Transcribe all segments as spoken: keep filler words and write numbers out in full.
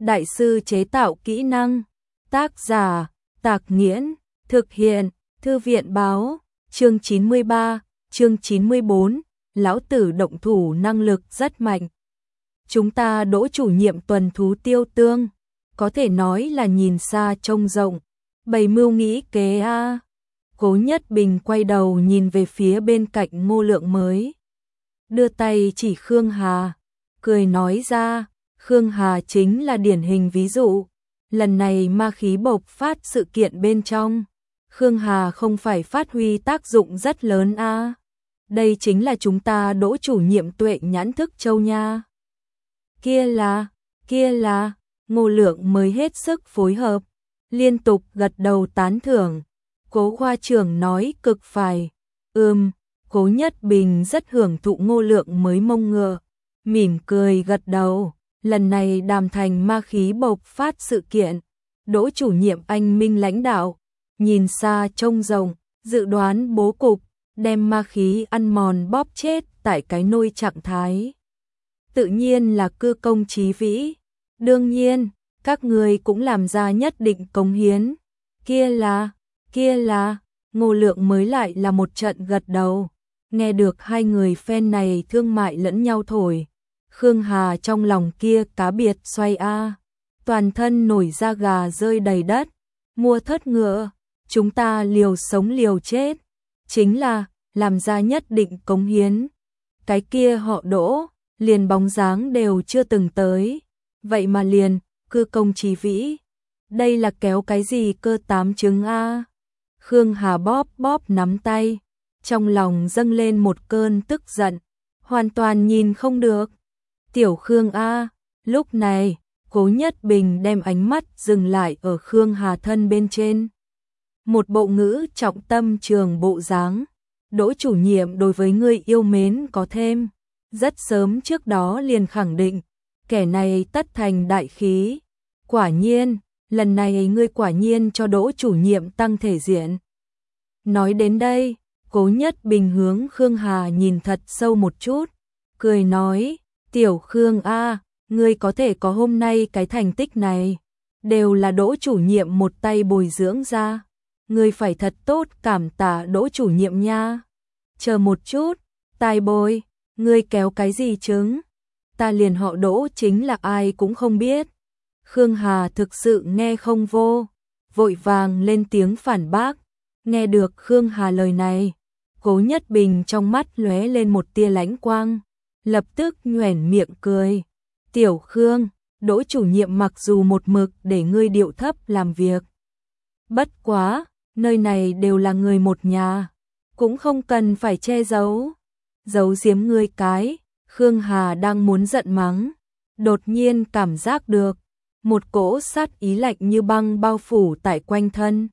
đại sư chế tạo kỹ năng. Tác giả, Tạc Nghiễn, thực hiện, Thư viện báo, chương chín mươi ba, chương chín mươi bốn, lão tử động thủ năng lực rất mạnh. Chúng ta Đỗ chủ nhiệm tuần thú Tiêu Tương, có thể nói là nhìn xa trông rộng, bày mưu nghĩ kế a. Cố Nhất Bình quay đầu nhìn về phía bên cạnh Ngô Lượng mới, đưa tay chỉ Khương Hà, cười nói ra, Khương Hà chính là điển hình ví dụ. Lần này ma khí bộc phát sự kiện bên trong, Khương Hà không phải phát huy tác dụng rất lớn a. Đây chính là chúng ta Đỗ chủ nhiệm tuệ nhãn thức châu nha. Kia là, kia là, Ngô Lượng mới hết sức phối hợp, liên tục gật đầu tán thưởng. Cố khoa trưởng nói cực phải. Ừm, Cố Nhất Bình rất hưởng thụ Ngô Lượng mới mông ngựa, mỉm cười gật đầu. Lần này đàm thành ma khí bộc phát sự kiện, Đỗ chủ nhiệm anh minh lãnh đạo, nhìn xa trông rộng, dự đoán bố cục, đem ma khí ăn mòn bóp chết tại cái nôi trạng thái. Tự nhiên là cư công chí vĩ. Đương nhiên, các người cũng làm ra nhất định cống hiến. Kia là, kia là, Ngô Lượng mới lại là một trận gật đầu. Nghe được hai người phen này thương mại lẫn nhau thổi, Khương Hà trong lòng kia cá biệt xoay a, toàn thân nổi da gà rơi đầy đất. Mua thất ngựa, chúng ta liều sống liều chết, chính là làm ra nhất định cống hiến. Cái kia họ Đỗ, liền bóng dáng đều chưa từng tới, vậy mà liền cư công chí vĩ. Đây là kéo cái gì cơ tám trứng a? Khương Hà bóp bóp nắm tay, trong lòng dâng lên một cơn tức giận, hoàn toàn nhìn không được. Tiểu Khương a. Lúc này, Cố Nhất Bình đem ánh mắt dừng lại ở Khương Hà thân bên trên. Một bộ ngữ trọng tâm trường bộ dáng. Đỗ chủ nhiệm đối với ngươi yêu mến có thêm, rất sớm trước đó liền khẳng định, kẻ này tất thành đại khí. Quả nhiên, lần này ngươi quả nhiên cho Đỗ chủ nhiệm tăng thể diện. Nói đến đây, Cố Nhất Bình hướng Khương Hà nhìn thật sâu một chút, cười nói, Tiểu Khương a, ngươi có thể có hôm nay cái thành tích này, đều là Đỗ chủ nhiệm một tay bồi dưỡng ra. Ngươi phải thật tốt cảm tạ Đỗ chủ nhiệm nha. Chờ một chút, tài bồi, ngươi kéo cái gì trứng? Ta liền họ Đỗ chính là ai cũng không biết. Khương Hà thực sự nghe không vô, vội vàng lên tiếng phản bác. Nghe được Khương Hà lời này, Cố Nhất Bình trong mắt lóe lên một tia lãnh quang, lập tức nhoẻn miệng cười. Tiểu Khương, Đỗ chủ nhiệm mặc dù một mực để ngươi điệu thấp làm việc, bất quá, nơi này đều là người một nhà, cũng không cần phải che giấu. Giấu giếm ngươi cái, Khương Hà đang muốn giận mắng, đột nhiên cảm giác được một cỗ sát ý lạnh như băng bao phủ tại quanh thân,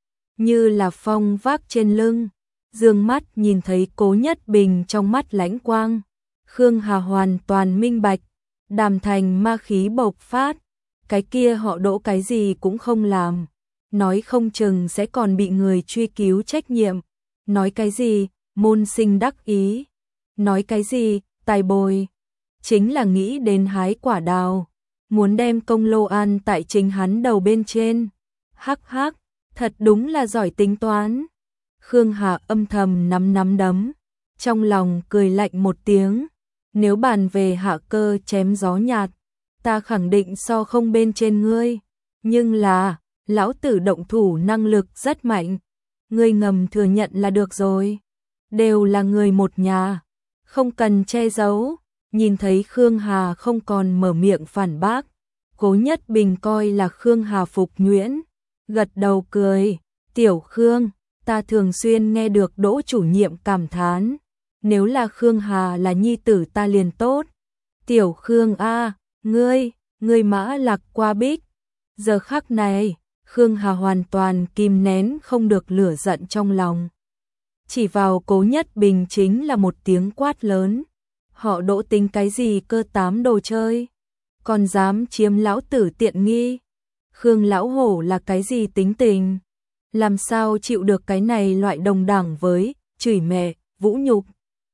như là phong vác trên lưng. Dương mắt nhìn thấy Cố Nhất Bình trong mắt lãnh quang, Khương Hà hoàn toàn minh bạch, đàm thành ma khí bộc phát, cái kia họ Đỗ cái gì cũng không làm, nói không chừng sẽ còn bị người truy cứu trách nhiệm. Nói cái gì, môn sinh đắc ý, nói cái gì, tài bồi, chính là nghĩ đến hái quả đào, muốn đem công lô ăn tại chính hắn đầu bên trên. Hắc hắc, thật đúng là giỏi tính toán. Khương Hà âm thầm nắm nắm đấm, trong lòng cười lạnh một tiếng. Nếu bàn về hạ cơ chém gió nhạt, ta khẳng định so không bên trên ngươi, nhưng là, lão tử động thủ năng lực rất mạnh, ngươi ngầm thừa nhận là được rồi. Đều là người một nhà, không cần che giấu. Nhìn thấy Khương Hà không còn mở miệng phản bác, Cố Nhất Bình coi là Khương Hà phục nhuyễn, gật đầu cười. Tiểu Khương, ta thường xuyên nghe được Đỗ chủ nhiệm cảm thán, nếu là Khương Hà là nhi tử ta liền tốt. Tiểu Khương a, ngươi, ngươi mã lạc qua bích. Giờ khắc này, Khương Hà hoàn toàn kìm nén không được lửa giận trong lòng, chỉ vào Cố Nhất Bình chính là một tiếng quát lớn. Họ Đỗ tính cái gì cơ tám đồ chơi, còn dám chiếm lão tử tiện nghi. Khương lão hổ là cái gì tính tình, làm sao chịu được cái này loại đồng đẳng với chửi mẹ, vũ nhục.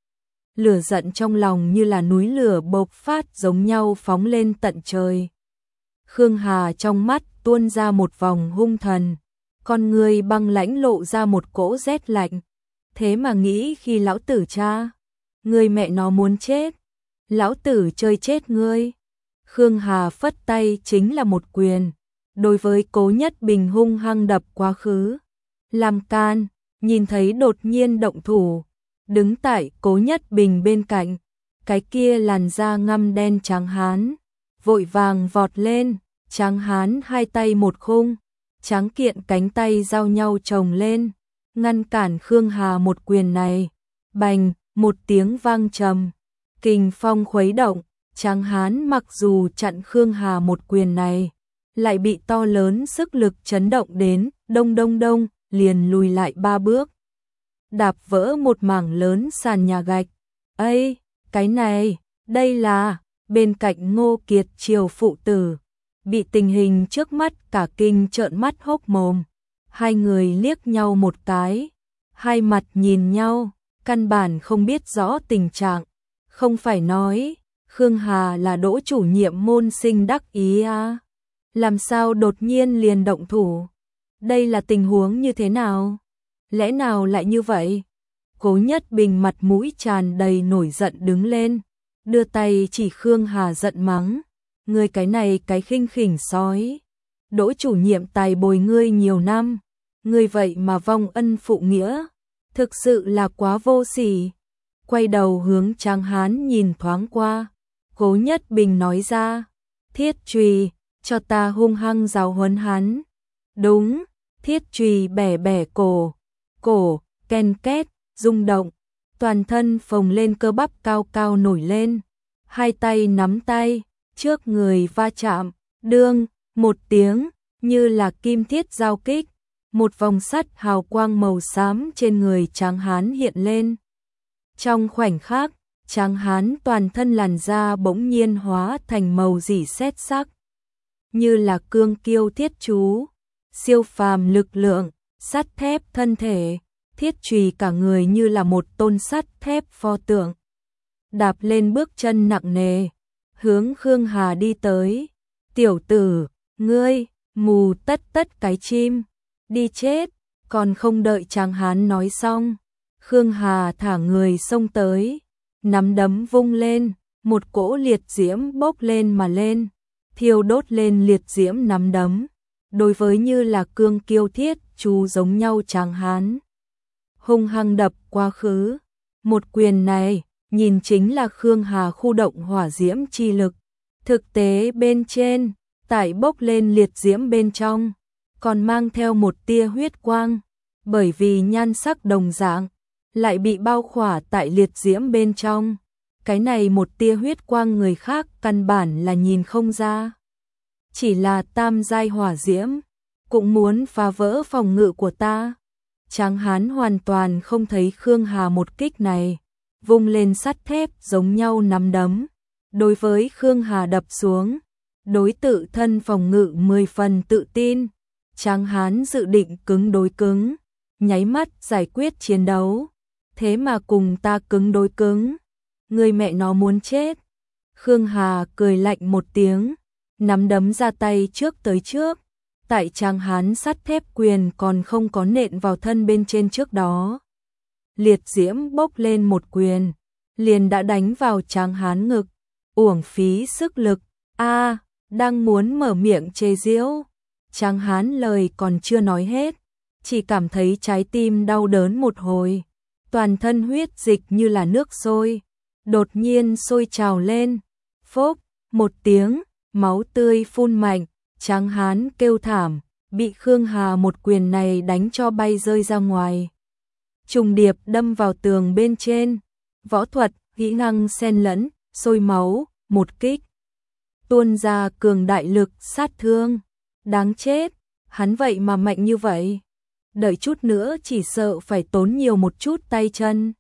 Lửa giận trong lòng như là núi lửa bộc phát giống nhau phóng lên tận trời. Khương Hà trong mắt tuôn ra một vòng hung thần, con người băng lãnh lộ ra một cỗ rét lạnh. Thế mà nghĩ khi lão tử cha, người mẹ nó muốn chết, lão tử chơi chết ngươi. Khương Hà phất tay chính là một quyền, đối với Cố Nhất Bình hung hăng đập quá khứ. Làm can, nhìn thấy đột nhiên động thủ, đứng tại Cố Nhất Bình bên cạnh, cái kia làn da ngăm đen trắng hán, vội vàng vọt lên, trắng hán hai tay một khung, trắng kiện cánh tay giao nhau chồng lên, ngăn cản Khương Hà một quyền này. Bành, một tiếng vang trầm, kình phong khuấy động, trắng hán mặc dù chặn Khương Hà một quyền này, lại bị to lớn sức lực chấn động đến, đông đông đông, liền lùi lại ba bước. Đạp vỡ một mảng lớn sàn nhà gạch. Ây, cái này, đây là, bên cạnh Ngô Kiệt Triều phụ tử, bị tình hình trước mắt cả kinh trợn mắt hốc mồm. Hai người liếc nhau một cái, hai mặt nhìn nhau, căn bản không biết rõ tình trạng. Không phải nói, Khương Hà là Đỗ chủ nhiệm môn sinh đắc ý à? Làm sao đột nhiên liền động thủ? Đây là tình huống như thế nào? Lẽ nào lại như vậy? Cố Nhất Bình mặt mũi tràn đầy nổi giận đứng lên, đưa tay chỉ Khương Hà giận mắng. Ngươi cái này cái khinh khỉnh sói. Đỗ chủ nhiệm tài bồi ngươi nhiều năm, ngươi vậy mà vong ân phụ nghĩa, thực sự là quá vô sỉ. Quay đầu hướng Tráng Hán nhìn thoáng qua, Cố Nhất Bình nói ra, Thiết Trùy, cho ta hung hăng giáo huấn hắn. Đúng, Thiết Trùy bẻ bẻ cổ, cổ, ken két, rung động, toàn thân phồng lên cơ bắp cao cao nổi lên, hai tay nắm tay, trước người va chạm, đương, một tiếng, như là kim thiết giao kích, một vòng sắt hào quang màu xám trên người Tráng Hán hiện lên. Trong khoảnh khắc, Tráng Hán toàn thân làn da bỗng nhiên hóa thành màu rỉ sét sắc, như là cương kiêu thiết chú, siêu phàm lực lượng, sắt thép thân thể, Thiết Trùy cả người như là một tôn sắt thép pho tượng. Đạp lên bước chân nặng nề, hướng Khương Hà đi tới. Tiểu tử, ngươi, mù tất tất cái chim, đi chết. Còn không đợi Tráng Hán nói xong, Khương Hà thả người xông tới, nắm đấm vung lên, một cỗ liệt diễm bốc lên mà lên, thiêu đốt lên liệt diễm nắm đấm. Đối với như là cương kiêu thiết chú giống nhau Tráng Hán, hung hăng đập quá khứ. Một quyền này, nhìn chính là Khương Hà khu động hỏa diễm chi lực. Thực tế bên trên, tại bốc lên liệt diễm bên trong, còn mang theo một tia huyết quang, bởi vì nhan sắc đồng dạng, lại bị bao khỏa tại liệt diễm bên trong. Cái này một tia huyết quang người khác căn bản là nhìn không ra. Chỉ là tam giai hỏa diễm, cũng muốn phá vỡ phòng ngự của ta. Tráng Hán hoàn toàn không thấy Khương Hà một kích này, vung lên sắt thép giống nhau nắm đấm, đối với Khương Hà đập xuống. Đối tự thân phòng ngự mười phần tự tin, Tráng Hán dự định cứng đối cứng, nháy mắt giải quyết chiến đấu. Thế mà cùng ta cứng đối cứng, người mẹ nó muốn chết. Khương Hà cười lạnh một tiếng, nắm đấm ra tay trước tới trước. Tại Tráng Hán sắt thép quyền còn không có nện vào thân bên trên trước đó, liệt diễm bốc lên một quyền, liền đã đánh vào Tráng Hán ngực, uổng phí sức lực. A, đang muốn mở miệng chê giễu, Tráng Hán lời còn chưa nói hết, chỉ cảm thấy trái tim đau đớn một hồi, toàn thân huyết dịch như là nước sôi, đột nhiên sôi trào lên, phốc, một tiếng, máu tươi phun mạnh. Tráng Hán kêu thảm, bị Khương Hà một quyền này đánh cho bay rơi ra ngoài. Trùng điệp đâm vào tường bên trên, võ thuật, kỹ năng xen lẫn, sôi máu, một kích. Tuôn ra cường đại lực sát thương. Đáng chết, hắn vậy mà mạnh như vậy. Đợi chút nữa chỉ sợ phải tốn nhiều một chút tay chân.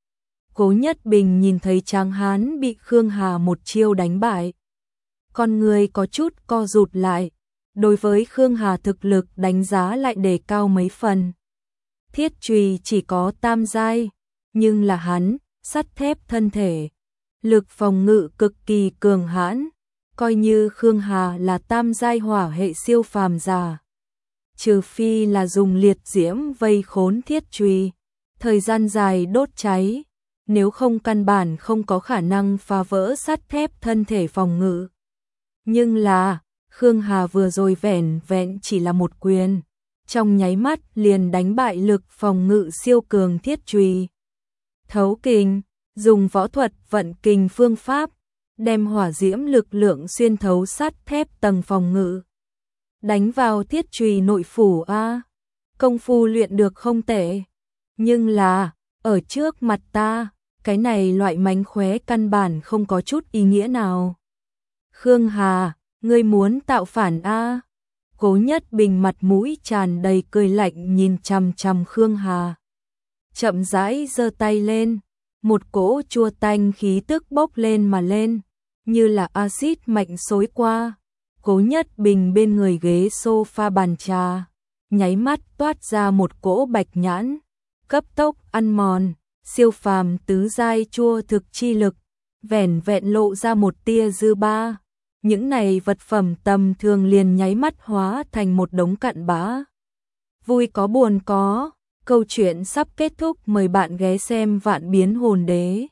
Cố Nhất Bình nhìn thấy Tráng Hán bị Khương Hà một chiêu đánh bại, con người có chút co rụt lại, đối với Khương Hà thực lực đánh giá lại đề cao mấy phần. Thiết Trùy chỉ có tam giai, nhưng là hắn, sắt thép thân thể, lực phòng ngự cực kỳ cường hãn, coi như Khương Hà là tam giai hỏa hệ siêu phàm giả. Trừ phi là dùng liệt diễm vây khốn thiết chùy, thời gian dài đốt cháy, nếu không căn bản không có khả năng phá vỡ sắt thép thân thể phòng ngự. Nhưng là, Khương Hà vừa rồi vẻn vẹn chỉ là một quyền, trong nháy mắt liền đánh bại lực phòng ngự siêu cường thiết chùy. Thấu kình, dùng võ thuật vận kình phương pháp, đem hỏa diễm lực lượng xuyên thấu sắt thép tầng phòng ngự. Đánh vào thiết chùy nội phủ a, công phu luyện được không tệ. Nhưng là, ở trước mặt ta, cái này loại mánh khóe căn bản không có chút ý nghĩa nào. Khương Hà, ngươi muốn tạo phản a? Cố Nhất Bình mặt mũi tràn đầy cười lạnh nhìn chằm chằm Khương Hà. Chậm rãi giơ tay lên, một cỗ chua tanh khí tức bốc lên mà lên, như là axit mạnh xối qua. Cố Nhất Bình bên người ghế sofa bàn trà, nháy mắt toát ra một cỗ bạch nhãn, cấp tốc ăn mòn, siêu phàm tứ giai chua thực chi lực, vẻn vẹn lộ ra một tia dư ba. Những này vật phẩm tầm thường liền nháy mắt hóa thành một đống cặn bã. Vui có buồn có, câu chuyện sắp kết thúc, mời bạn ghé xem Vạn Biến Hồn Đế.